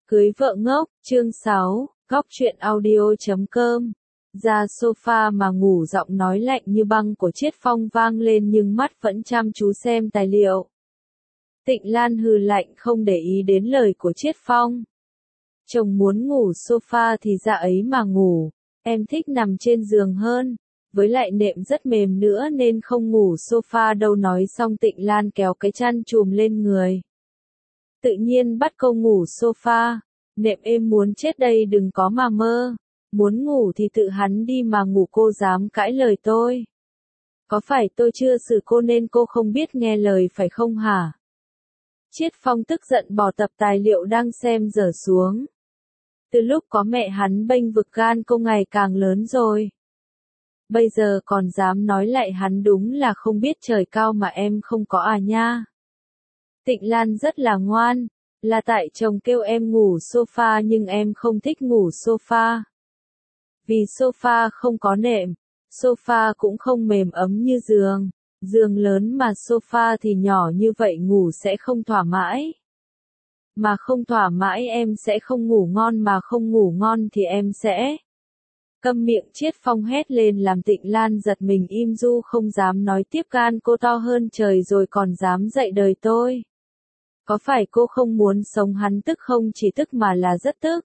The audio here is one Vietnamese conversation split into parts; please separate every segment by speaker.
Speaker 1: Cưới vợ ngốc, chương 6, góc truyện audio.com. Ra sofa mà ngủ, giọng nói lạnh như băng của Chiết Phong vang lên nhưng mắt vẫn chăm chú xem tài liệu. Tịnh Lan hừ lạnh không để ý đến lời của Chiết Phong. Chồng muốn ngủ sofa thì ra ấy mà ngủ, em thích nằm trên giường hơn, với lại nệm rất mềm nữa nên không ngủ sofa đâu. Nói xong Tịnh Lan kéo cái chăn chùm lên người. Tự nhiên bắt câu ngủ sofa, nệm êm muốn chết đây, đừng có mà mơ. Muốn ngủ thì tự hắn đi mà ngủ, cô dám cãi lời tôi. Có phải tôi chưa xử cô nên cô không biết nghe lời phải không hả? Chiết Phong tức giận bỏ tập tài liệu đang xem dở xuống. Từ lúc có mẹ hắn bênh vực, gan cô ngày càng lớn rồi. Bây giờ còn dám nói lại hắn, đúng là không biết trời cao mà em không có à nha. Tịnh Lan rất là ngoan, là tại chồng kêu em ngủ sofa nhưng em không thích ngủ sofa. Vì sofa không có nệm, sofa cũng không mềm ấm như giường, giường lớn mà sofa thì nhỏ như vậy ngủ sẽ không thỏa mãi. Mà không thỏa mãi em sẽ không ngủ ngon, mà không ngủ ngon thì em sẽ... Câm miệng, Chiết Phong hét lên làm Tịnh Lan giật mình im ru không dám nói tiếp. Gan cô to hơn trời rồi còn dám dạy đời tôi. Có phải cô không muốn sống? Hắn tức không chỉ tức mà là rất tức.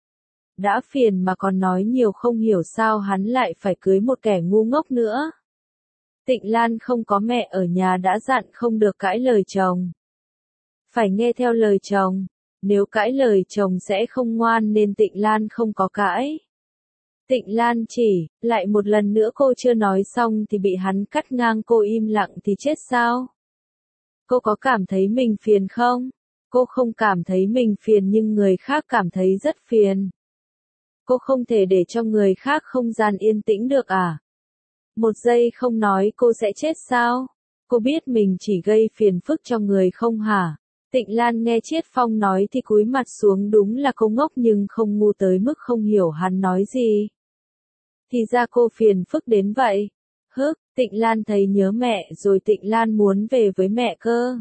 Speaker 1: Đã phiền mà còn nói nhiều, không hiểu sao hắn lại phải cưới một kẻ ngu ngốc nữa. Tịnh Lan không có mẹ ở nhà đã dặn không được cãi lời chồng. Phải nghe theo lời chồng, nếu cãi lời chồng sẽ không ngoan nên Tịnh Lan không có cãi. Tịnh Lan chỉ, lại một lần nữa cô chưa nói xong thì bị hắn cắt ngang. Cô im lặng thì chết sao? Cô có cảm thấy mình phiền không? Cô không cảm thấy mình phiền nhưng người khác cảm thấy rất phiền. Cô không thể để cho người khác không gian yên tĩnh được à? Một giây không nói cô sẽ chết sao? Cô biết mình chỉ gây phiền phức cho người không hả? Tịnh Lan nghe Chiết Phong nói thì cúi mặt xuống, đúng là cô ngốc nhưng không ngu tới mức không hiểu hắn nói gì. Thì ra cô phiền phức đến vậy. Tịnh Lan thấy nhớ mẹ rồi, Tịnh Lan muốn về với mẹ cơ.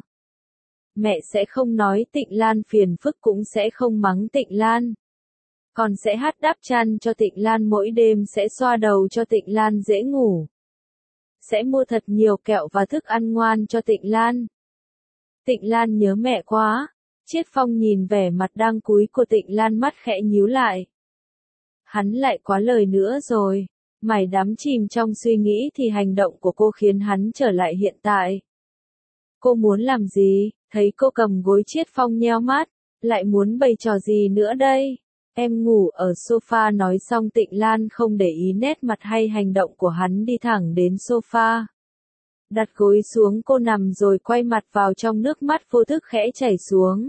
Speaker 1: Mẹ sẽ không nói Tịnh Lan phiền phức, cũng sẽ không mắng Tịnh Lan. Còn sẽ hát đáp chăn cho Tịnh Lan mỗi đêm, sẽ xoa đầu cho Tịnh Lan dễ ngủ. Sẽ mua thật nhiều kẹo và thức ăn ngoan cho Tịnh Lan. Tịnh Lan nhớ mẹ quá. Chiết Phong nhìn vẻ mặt đang cúi của Tịnh Lan, mắt khẽ nhíu lại. Hắn lại quá lời nữa rồi. Mày đắm chìm trong suy nghĩ thì hành động của cô khiến hắn trở lại hiện tại. Cô muốn làm gì? Thấy cô cầm gối, Chiết Phong nheo mắt. Lại muốn bày trò gì nữa đây? Em ngủ ở sofa. Nói xong Tịnh Lan không để ý nét mặt hay hành động của hắn, đi thẳng đến sofa. Đặt gối xuống, cô nằm rồi quay mặt vào trong, nước mắt vô thức khẽ chảy xuống.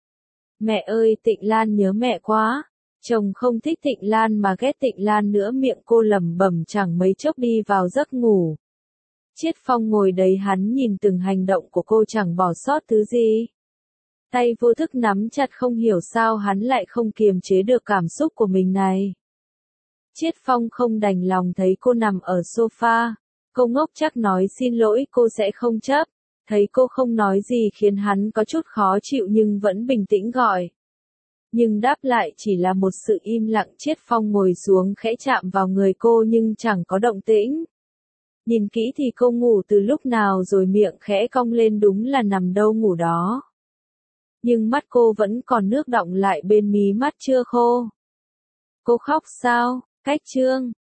Speaker 1: Mẹ ơi, Tịnh Lan nhớ mẹ quá. Chồng không thích Tịnh Lan mà ghét Tịnh Lan nữa, miệng cô lẩm bẩm, chẳng mấy chốc đi vào giấc ngủ. Chiết Phong ngồi đấy, hắn nhìn từng hành động của cô chẳng bỏ sót thứ gì. Tay vô thức nắm chặt, không hiểu sao hắn lại không kiềm chế được cảm xúc của mình này. Chiết Phong không đành lòng thấy cô nằm ở sofa. Cô ngốc chắc nói xin lỗi cô sẽ không chấp. Thấy cô không nói gì khiến hắn có chút khó chịu nhưng vẫn bình tĩnh gọi. Nhưng đáp lại chỉ là một sự im lặng. Chiết Phong ngồi xuống khẽ chạm vào người cô nhưng chẳng có động tĩnh. Nhìn kỹ thì cô ngủ từ lúc nào rồi, miệng khẽ cong lên, đúng là nằm đâu ngủ đó. Nhưng mắt cô vẫn còn nước đọng lại bên mí mắt chưa khô. Cô khóc sao? Cách chương